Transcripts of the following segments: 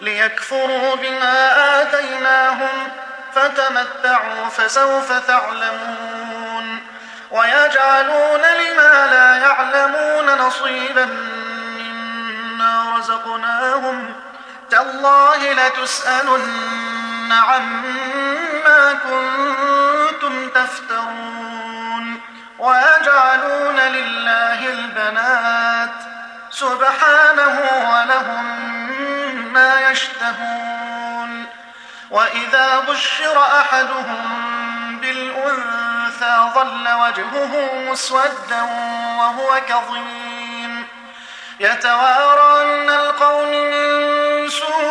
ليكفروا بما آتيناهم فتمتعوا فسوف تعلمون ويجعلون لما لا يعلمون نصيبا مما رزقناهم تالله لتسألن عما كنتم تفترون ويجعلون لله البنات سبحانه ولهم ما يشتهون وإذا بشر أحدهم بالأنثى ظل وجهه مسودا وهو كظيم يتوارى من القوم من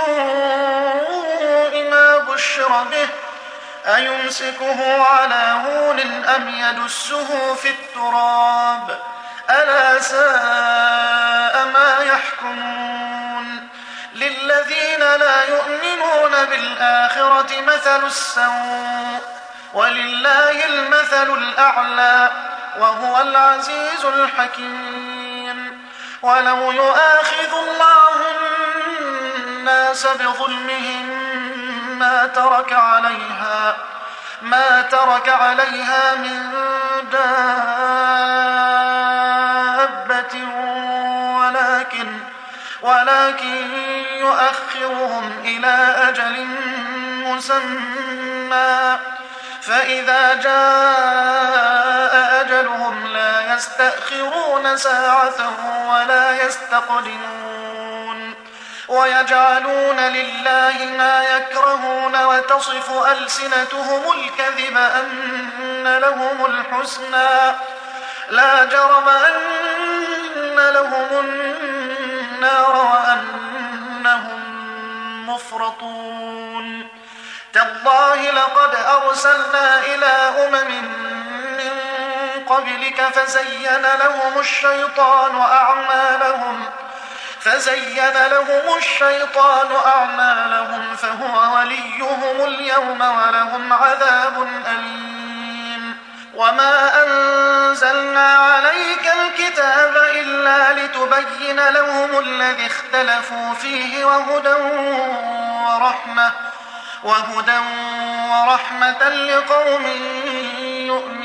سوء ما بشر به أيمسكه على هون أم يدسه في التراب ألا ساء ما يحكمون للذين لا يؤمنون بالآخرة مثل السوء ولله المثل الأعلى وهو العزيز الحكيم ولو يؤاخذ الله الناس بظلمهم ما ترك عليها من دابة ولكن يؤخرهم إلى أجل مسمى فإذا جاء أجلهم لا يستأخرون ساعة ولا يستقدمون ويجعلون لله ما يكرهون وتصف ألسنتهم الكذب أن لهم الحسنى لا جرم أن لهم النار وأنهم مفرطون تالله لقد أرسلنا إلى أمم من قبلك فزين لهم الشيطان أعمالهم فهو وليهم اليوم ولهم عذاب أليم وما أنزلنا عليك الكتاب إلا لتبين لهم الذي اختلفوا فيه وهدى ورحمة لقوم يؤمنون